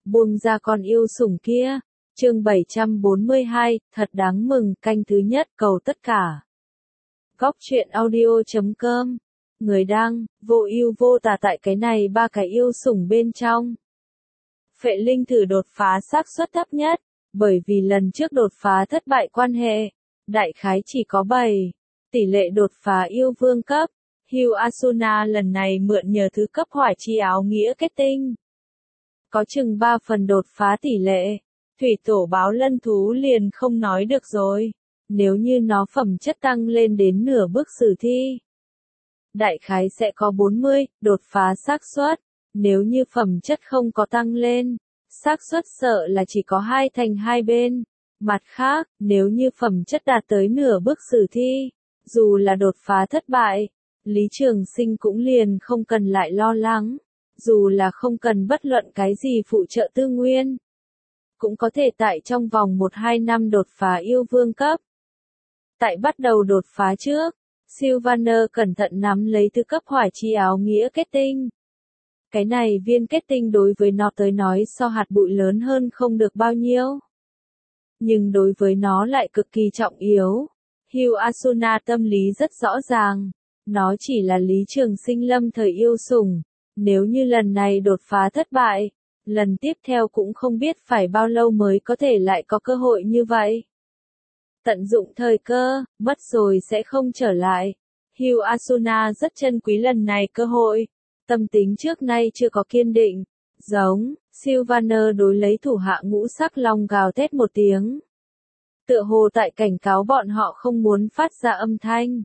Buông ra con yêu sủng kia. Chương 742, thật đáng mừng, canh thứ nhất, cầu tất cả. Góc truyện audio.com. Người đăng, vô ưu vô tà tại cái này ba cái yêu sủng bên trong. Phệ Linh thử đột phá xác suất thấp nhất, bởi vì lần trước đột phá thất bại quan hệ, đại khái chỉ có 7 tỷ lệ đột phá yêu vương cấp. Hugh Asuna lần này mượn nhờ thứ cấp hỏa chi áo nghĩa kết tinh. Có chừng 3 phần đột phá tỷ lệ. Thủy tổ báo lân thú liền không nói được rồi. Nếu như nó phẩm chất tăng lên đến nửa bước sử thi, đại khái sẽ có 40 đột phá xác suất. Nếu như phẩm chất không có tăng lên, xác suất sợ là chỉ có 2 thành 2 bên. Mặt khác, nếu như phẩm chất đạt tới nửa bước sử thi, dù là đột phá thất bại, Lý Trường Sinh cũng liền không cần lại lo lắng. Dù là không cần bất luận cái gì phụ trợ tư nguyên, cũng có thể tại trong vòng 1-2 năm đột phá yêu vương cấp. Tại bắt đầu đột phá trước, Sylvaner cẩn thận nắm lấy thứ cấp hỏa chi áo nghĩa kết tinh. Cái này viên kết tinh đối với nó tới nói so hạt bụi lớn hơn không được bao nhiêu. Nhưng đối với nó lại cực kỳ trọng yếu. Hugh Asuna tâm lý rất rõ ràng. Nó chỉ là Lý Trường Sinh lâm thời yêu sủng. Nếu như lần này đột phá thất bại, lần tiếp theo cũng không biết phải bao lâu mới có thể lại có cơ hội như vậy. Tận dụng thời cơ, mất rồi sẽ không trở lại. Hugh Asuna rất trân quý lần này cơ hội. Tâm tính trước nay chưa có kiên định. Giống, Sylvaner đối lấy thủ hạ ngũ sắc long gào thét một tiếng. Tựa hồ tại cảnh cáo bọn họ không muốn phát ra âm thanh.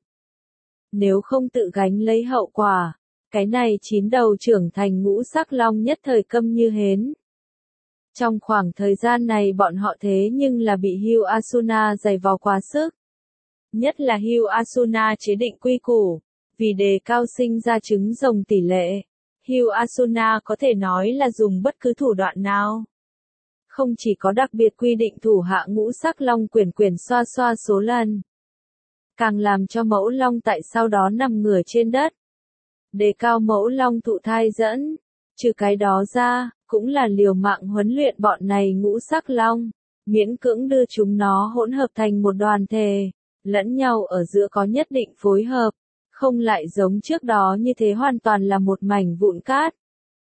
Nếu không tự gánh lấy hậu quả, cái này 9 đầu trưởng thành ngũ sắc long nhất thời câm như hến. Trong khoảng thời gian này bọn họ thế nhưng là bị Hugh Asuna giày vò quá sức. Nhất là Hugh Asuna chế định quy củ, vì đề cao sinh ra trứng rồng tỷ lệ. Hugh Asuna có thể nói là dùng bất cứ thủ đoạn nào. Không chỉ có đặc biệt quy định thủ hạ ngũ sắc long quyển xoa xoa số lần, càng làm cho mẫu long tại sau đó nằm ngửa trên đất. Đề cao mẫu long thụ thai dẫn. Trừ cái đó ra, cũng là liều mạng huấn luyện bọn này ngũ sắc long. Miễn cưỡng đưa chúng nó hỗn hợp thành một đoàn thể. Lẫn nhau ở giữa có nhất định phối hợp. Không lại giống trước đó như thế hoàn toàn là một mảnh vụn cát.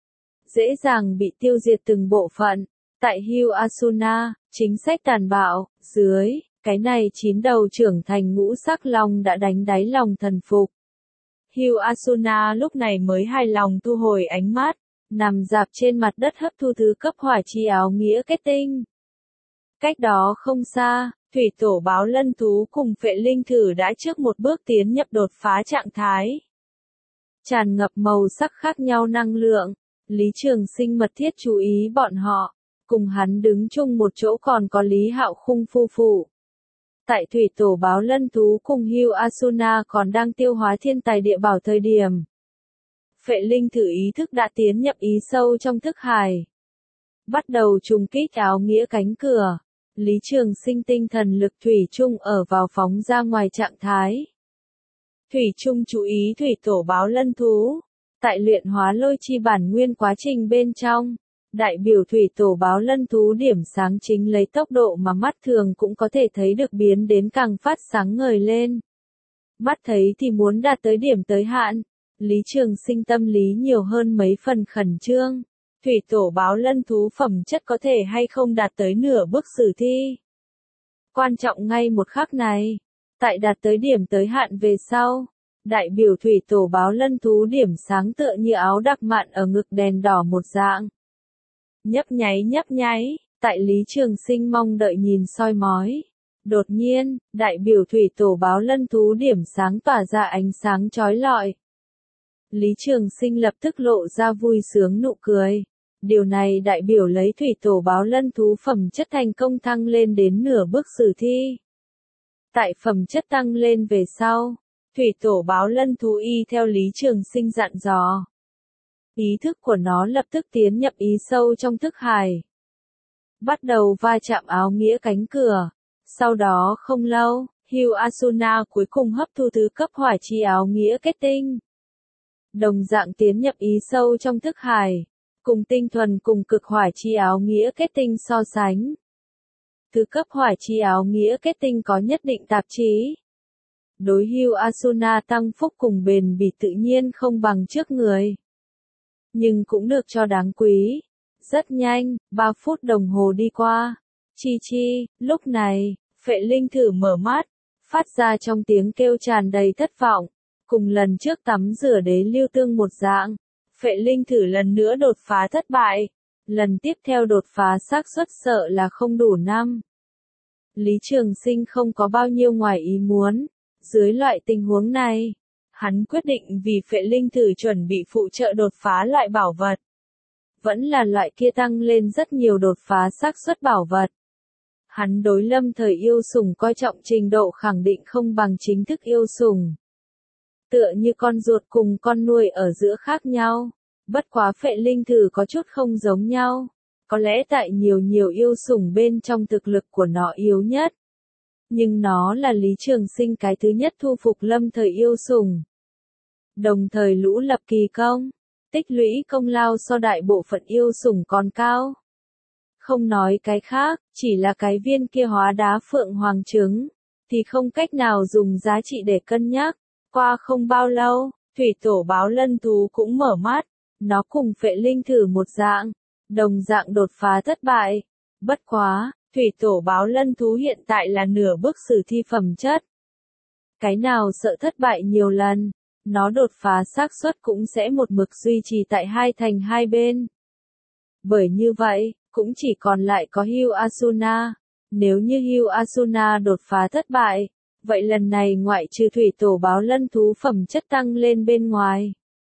Dễ dàng bị tiêu diệt từng bộ phận. Tại Hugh Asuna, chính sách tàn bạo, dưới, cái này 9 đầu trưởng thành ngũ sắc long đã đánh đáy lòng thần phục. Hugh Asuna lúc này mới hài lòng thu hồi ánh mắt, nằm dạp trên mặt đất hấp thu thứ cấp hỏa chi áo nghĩa kết tinh. Cách đó không xa, thủy tổ báo lân thú cùng Phệ Linh thử đã trước một bước tiến nhập đột phá trạng thái. Tràn ngập màu sắc khác nhau năng lượng, Lý Trường Sinh mật thiết chú ý bọn họ, cùng hắn đứng chung một chỗ còn có Lý Hạo Khung phu phụ. Tại thủy tổ báo lân thú cùng Hugh Asuna còn đang tiêu hóa thiên tài địa bảo thời điểm. Phệ Linh thử ý thức đã tiến nhập ý sâu trong thức hải. Bắt đầu trùng kích áo nghĩa cánh cửa. Lý Trường Sinh tinh thần lực thủy chung ở vào phóng ra ngoài trạng thái. Thủy chung chú ý thủy tổ báo lân thú. Tại luyện hóa lôi chi bản nguyên quá trình bên trong. Đại biểu thủy tổ báo lân thú điểm sáng chính lấy tốc độ mà mắt thường cũng có thể thấy được biến đến càng phát sáng ngời lên. Mắt thấy thì muốn đạt tới điểm tới hạn. Lý Trường Sinh tâm lý nhiều hơn mấy phần khẩn trương. Thủy tổ báo lân thú phẩm chất có thể hay không đạt tới nửa bước sử thi. Quan trọng ngay một khắc này. Tại đạt tới điểm tới hạn về sau. Đại biểu thủy tổ báo lân thú điểm sáng tựa như áo đặc mạn ở ngực đèn đỏ một dạng. Nhấp nháy, tại Lý Trường Sinh mong đợi nhìn soi mói. Đột nhiên, đại biểu thủy tổ báo lân thú điểm sáng tỏa ra ánh sáng chói lọi. Lý Trường Sinh lập tức lộ ra vui sướng nụ cười. Điều này đại biểu lấy thủy tổ báo lân thú phẩm chất thành công thăng lên đến nửa bước sử thi. Tại phẩm chất tăng lên về sau, thủy tổ báo lân thú y theo Lý Trường Sinh dặn dò. Ý thức của nó lập tức tiến nhập ý sâu trong thức hải. Bắt đầu va chạm áo nghĩa cánh cửa. Sau đó không lâu, Hugh Asuna cuối cùng hấp thu thứ cấp hỏa chi áo nghĩa kết tinh. Đồng dạng tiến nhập ý sâu trong thức hải. cùng tinh thuần cùng cực hỏa chi áo nghĩa kết tinh so sánh. Thứ cấp hỏa chi áo nghĩa kết tinh có nhất định tạp chí. Đối hưu Asuna tăng phúc cùng bền bỉ tự nhiên không bằng trước người. Nhưng cũng được cho đáng quý. Rất nhanh, 3 phút đồng hồ đi qua. Chi chi, lúc này, Phệ Linh Thử mở mắt, phát ra trong tiếng kêu tràn đầy thất vọng. Cùng lần trước tắm rửa đế lưu tương một dạng, Phệ Linh Thử lần nữa đột phá thất bại. Lần tiếp theo đột phá xác suất sợ là không đủ 5. Lý Trường Sinh không có bao nhiêu ngoài ý muốn. Dưới loại tình huống này, hắn quyết định vì Phệ Linh Thử chuẩn bị phụ trợ đột phá loại bảo vật. Vẫn là loại kia tăng lên rất nhiều đột phá xác suất bảo vật. Hắn đối lâm thời yêu sủng coi trọng trình độ khẳng định không bằng chính thức yêu sủng. Tựa như con ruột cùng con nuôi ở giữa khác nhau. Bất quá Phệ Linh Thử có chút không giống nhau. Có lẽ tại nhiều yêu sủng bên trong thực lực của nó yếu nhất. Nhưng nó là Lý Trường Sinh cái thứ nhất thu phục lâm thời yêu sủng. Đồng thời lũ lập kỳ công, tích lũy công lao so đại bộ phận yêu sủng còn cao. Không nói cái khác, chỉ là cái viên kia hóa đá phượng hoàng trứng, thì không cách nào dùng giá trị để cân nhắc. Qua không bao lâu, thủy tổ báo lân thú cũng mở mắt, nó cùng Phệ Linh Thử một dạng, đồng dạng đột phá thất bại. Bất quá, thủy tổ báo lân thú hiện tại là nửa bước sử thi phẩm chất. Cái nào sợ thất bại nhiều lần, nó đột phá xác suất cũng sẽ một mực duy trì tại 2 thành 2 bên. Bởi như vậy, cũng chỉ còn lại có Hugh Asuna. Nếu như Hugh Asuna đột phá thất bại, vậy lần này ngoại trừ thủy tổ báo lân thú phẩm chất tăng lên bên ngoài.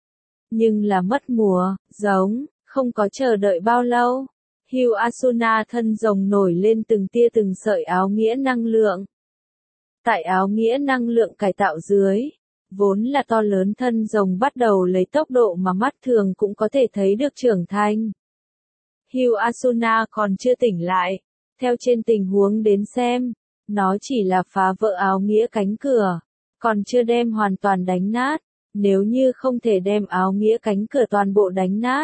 Nhưng là mất mùa, giống, không có chờ đợi bao lâu. Hugh Asuna thân rồng nổi lên từng tia từng sợi áo nghĩa năng lượng. Tại áo nghĩa năng lượng cải tạo dưới, vốn là to lớn thân rồng bắt đầu lấy tốc độ mà mắt thường cũng có thể thấy được trưởng thành. Hugh Asuna còn chưa tỉnh lại, theo trên tình huống đến xem, nó chỉ là phá vỡ áo nghĩa cánh cửa, còn chưa đem hoàn toàn đánh nát. Nếu như không thể đem áo nghĩa cánh cửa toàn bộ đánh nát,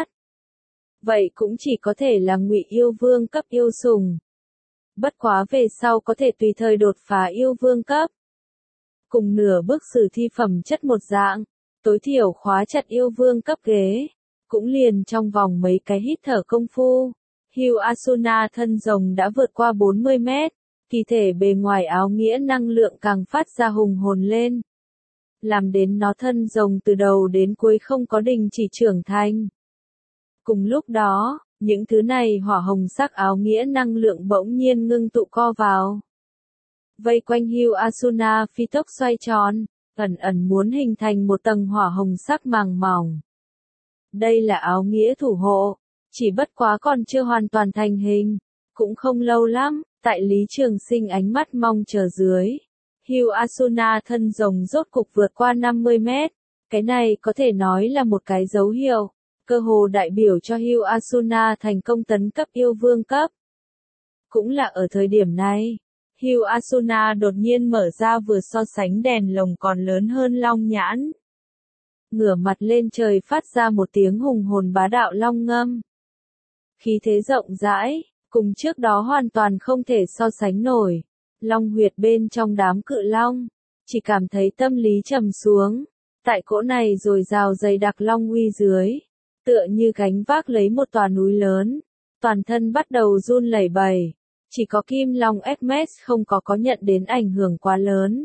vậy cũng chỉ có thể là ngụy yêu vương cấp yêu sủng. Bất quá về sau có thể tùy thời đột phá yêu vương cấp. Cùng nửa bước sử thi phẩm chất một dạng, tối thiểu khóa chặt yêu vương cấp ghế. Cũng liền trong vòng mấy cái hít thở công phu, Hugh Asuna thân rồng đã vượt qua 40 mét, kỳ thể bề ngoài áo nghĩa năng lượng càng phát ra hùng hồn lên. Làm đến nó thân rồng từ đầu đến cuối không có đình chỉ trưởng thành. Cùng lúc đó, những thứ này hỏa hồng sắc áo nghĩa năng lượng bỗng nhiên ngưng tụ co vào. Vây quanh Hugh Asuna phi tốc xoay tròn, ẩn ẩn muốn hình thành một tầng hỏa hồng sắc màng mỏng. Đây là áo nghĩa thủ hộ, chỉ bất quá còn chưa hoàn toàn thành hình, cũng không lâu lắm, tại Lý Trường Sinh ánh mắt mong chờ dưới. Hugh Asuna thân rồng rốt cục vượt qua 50 mét, cái này có thể nói là một cái dấu hiệu, cơ hồ đại biểu cho Hugh Asuna thành công tấn cấp yêu vương cấp. Cũng là ở thời điểm này, Hugh Asuna đột nhiên mở ra vừa so sánh đèn lồng còn lớn hơn long nhãn. Ngửa mặt lên trời phát ra một tiếng hùng hồn bá đạo long ngâm. Khí thế rộng rãi, cùng trước đó hoàn toàn không thể so sánh nổi. Long huyệt bên trong đám cự long, chỉ cảm thấy tâm lý trầm xuống. Tại cỗ này rồi rào dày đặc long uy dưới, tựa như gánh vác lấy một tòa núi lớn, toàn thân bắt đầu run lẩy bẩy. Chỉ có Kim Long Hermes không có nhận đến ảnh hưởng quá lớn.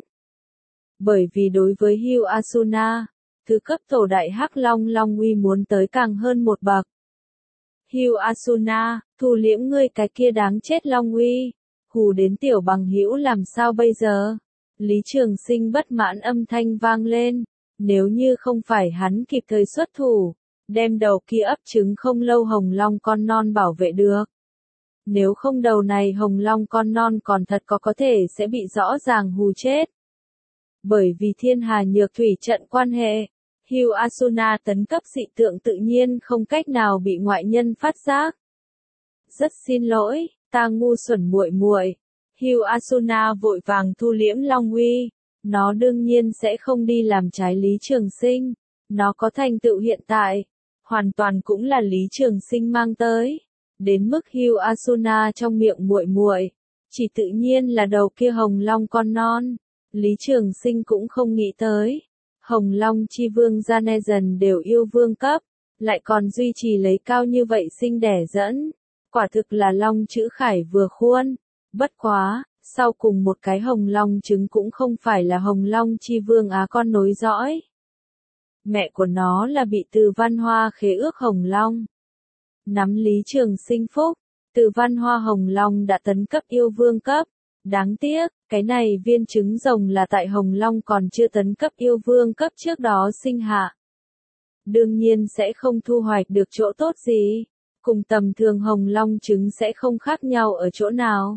Bởi vì đối với Hugh Asuna, thứ cấp tổ đại hắc long long uy muốn tới càng hơn một bậc. Hugh Asuna, thu liễm ngươi cái kia đáng chết long uy, hù đến tiểu bằng hữu làm sao bây giờ? Lý Trường Sinh bất mãn âm thanh vang lên, nếu như không phải hắn kịp thời xuất thủ, đem đầu kia ấp trứng không lâu hồng long con non bảo vệ được. Nếu không đầu này hồng long con non còn thật có thể sẽ bị rõ ràng hù chết. Bởi vì thiên hà nhược thủy trận quan hệ, Hugh Asuna tấn cấp dị tượng tự nhiên không cách nào bị ngoại nhân phát giác. Rất xin lỗi, ta ngu xuẩn muội muội. Hugh Asuna vội vàng thu liễm long uy, nó đương nhiên sẽ không đi làm trái Lý Trường Sinh, nó có thành tựu hiện tại, hoàn toàn cũng là Lý Trường Sinh mang tới. Đến mức Hugh Asuna trong miệng muội muội, chỉ tự nhiên là đầu kia hồng long con non. Lý Trường Sinh cũng không nghĩ tới. Hồng Long chi vương Ganezen đều yêu vương cấp, lại còn duy trì lấy cao như vậy sinh đẻ dẫn. Quả thực là long chữ khải vừa khuôn. Bất quá, sau cùng một cái hồng long trứng cũng không phải là Hồng Long chi vương á con nối dõi. Mẹ của nó là bị Từ Văn Hoa khế ước Hồng Long. Nắm Lý Trường Sinh phúc, Từ Văn Hoa Hồng Long đã tấn cấp yêu vương cấp. Đáng tiếc, cái này viên trứng rồng là tại Hồng Long còn chưa tấn cấp yêu vương cấp trước đó sinh hạ. Đương nhiên sẽ không thu hoạch được chỗ tốt gì. Cùng tầm thường Hồng Long trứng sẽ không khác nhau ở chỗ nào.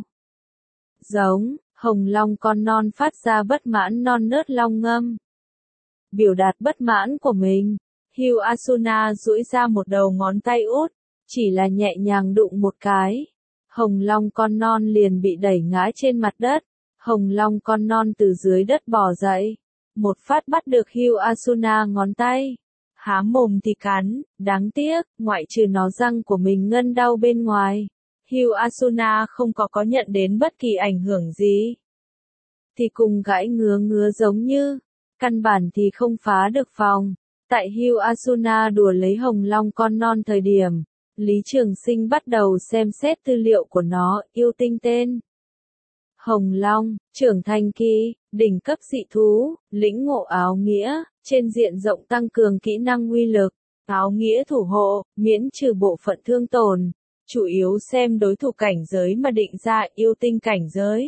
Giống, Hồng Long con non phát ra bất mãn non nớt long ngâm. Biểu đạt bất mãn của mình, Hugh Asuna duỗi ra một đầu ngón tay út, chỉ là nhẹ nhàng đụng một cái. Hồng Long con non liền bị đẩy ngã trên mặt đất. Hồng Long con non từ dưới đất bò dậy. Một phát bắt được Hugh Asuna ngón tay. Há mồm thì cắn, đáng tiếc, ngoại trừ nó răng của mình ngân đau bên ngoài. Hugh Asuna không có nhận đến bất kỳ ảnh hưởng gì. Thì cùng gãi ngứa giống như, căn bản thì không phá được phòng. Tại Hugh Asuna đùa lấy Hồng Long con non thời điểm, Lý Trường Sinh bắt đầu xem xét tư liệu của nó, yêu tinh tên. Hồng Long, trưởng thành kỳ, đỉnh cấp dị thú, lĩnh ngộ áo nghĩa, trên diện rộng tăng cường kỹ năng uy lực, áo nghĩa thủ hộ, miễn trừ bộ phận thương tổn, chủ yếu xem đối thủ cảnh giới mà định ra yêu tinh cảnh giới.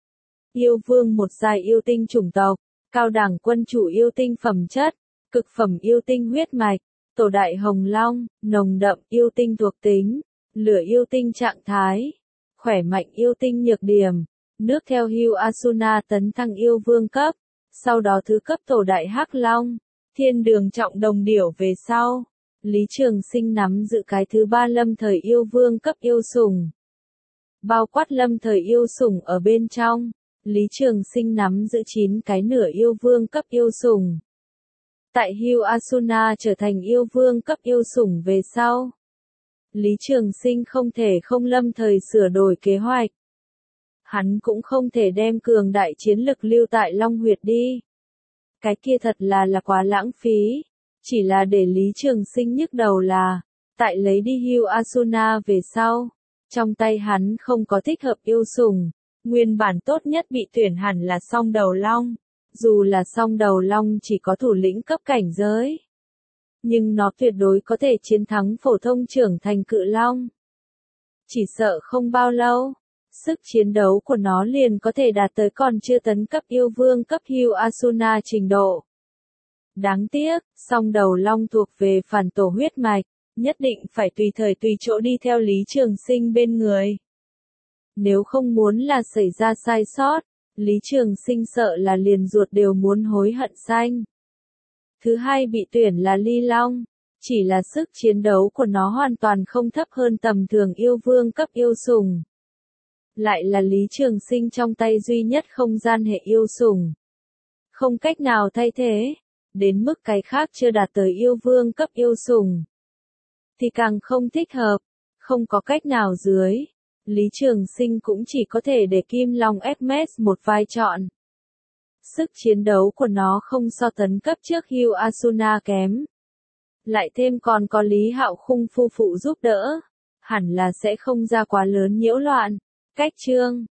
Yêu vương một giai yêu tinh chủng tộc, cao đẳng quân chủ yêu tinh phẩm chất, cực phẩm yêu tinh huyết mạch, tổ đại Hồng Long, nồng đậm yêu tinh thuộc tính, lửa yêu tinh trạng thái, khỏe mạnh yêu tinh nhược điểm. Nước theo Hugh Asuna tấn thăng yêu vương cấp, sau đó thứ cấp tổ đại Hắc Long, thiên đường trọng đồng điểu về sau. Lý Trường Sinh nắm giữ cái thứ 3 lâm thời yêu vương cấp yêu sủng. Bao quát lâm thời yêu sủng ở bên trong, Lý Trường Sinh nắm giữ 9 cái nửa yêu vương cấp yêu sủng. Tại Hugh Asuna trở thành yêu vương cấp yêu sủng về sau, Lý Trường Sinh không thể không lâm thời sửa đổi kế hoạch. Hắn cũng không thể đem cường đại chiến lực lưu tại Long Huyệt đi. Cái kia thật là quá lãng phí. Chỉ là để Lý Trường Sinh nhức đầu là, tại lấy đi Hugh Asuna về sau, trong tay hắn không có thích hợp yêu sủng. Nguyên bản tốt nhất bị tuyển hẳn là Song Đầu Long. Dù là Song Đầu Long chỉ có thủ lĩnh cấp cảnh giới, nhưng nó tuyệt đối có thể chiến thắng phổ thông trưởng thành cự long. Chỉ sợ không bao lâu, sức chiến đấu của nó liền có thể đạt tới còn chưa tấn cấp yêu vương cấp Hugh Asuna trình độ. Đáng tiếc, Song Đầu Long thuộc về phản tổ huyết mạch, nhất định phải tùy thời tùy chỗ đi theo Lý Trường Sinh bên người. Nếu không muốn là xảy ra sai sót, Lý Trường Sinh sợ là liền ruột đều muốn hối hận xanh. Thứ hai bị tuyển là Ly Long, chỉ là sức chiến đấu của nó hoàn toàn không thấp hơn tầm thường yêu vương cấp yêu sủng. Lại là Lý Trường Sinh trong tay duy nhất không gian hệ yêu sủng. Không cách nào thay thế, đến mức cái khác chưa đạt tới yêu vương cấp yêu sủng thì càng không thích hợp, không có cách nào dưới. Lý Trường Sinh cũng chỉ có thể để Kim Long Hermes một vai chọn. Sức chiến đấu của nó không so tấn cấp trước Hugh Asuna kém. Lại thêm còn có Lý Hạo Khung phu phụ giúp đỡ, hẳn là sẽ không ra quá lớn nhiễu loạn. Cách chương